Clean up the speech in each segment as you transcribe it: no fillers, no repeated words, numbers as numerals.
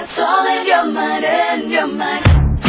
It's all in your mind, in your mind.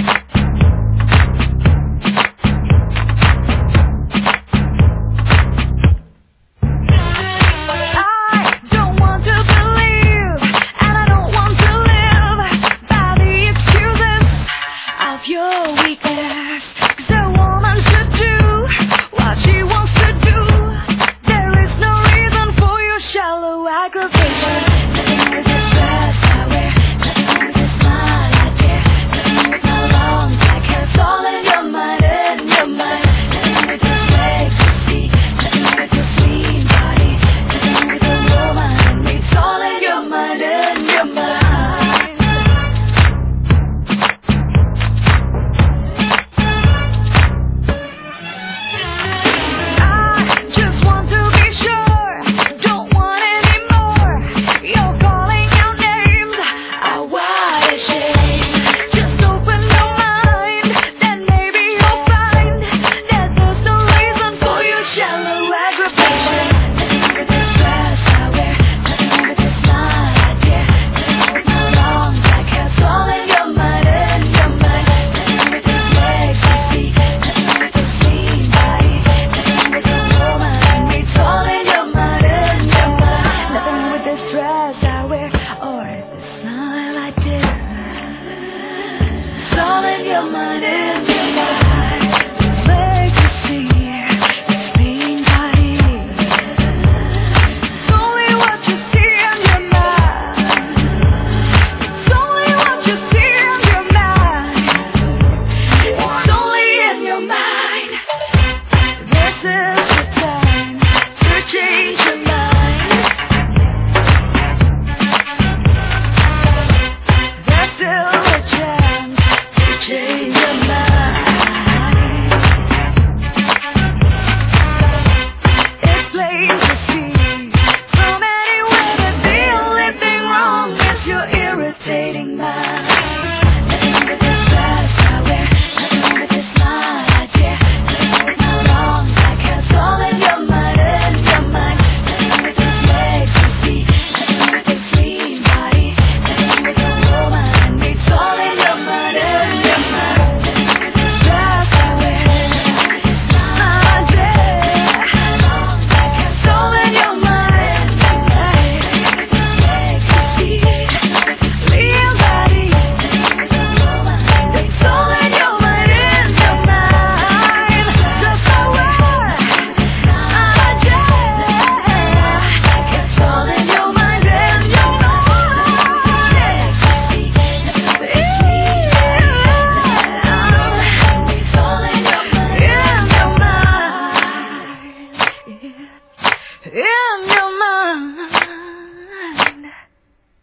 Your weakness, 'cause a woman should do what she wants to do. There is no reason for your shallow aggravation. Nothing with the dress I wear, nothing with the smile I dare, nothing with my long black hair. It's all in your mind, in your mind. Nothing with the legs you see, nothing with the sweet body, nothing with the woman in me. It's all in your mind, in your mind. It's all in your mind, in your mind. Wait to see this mean body. It's only what you see in your mind. It's only what you see in your mind. It's only in your mind. This is the time to change your mind. There's still a chance. Change your mind. It's plain to see from anywhere that the only thing wrong is your irritating mind. Nothing with the dress I wear, nothing with the smile I dare, nothing with my long black hair. It's all in your mind, in your mind. Nothing with the legs you see, nothing with the sweet body, nothing with the woman in me. It's all in your mind, in your mind. In your mind.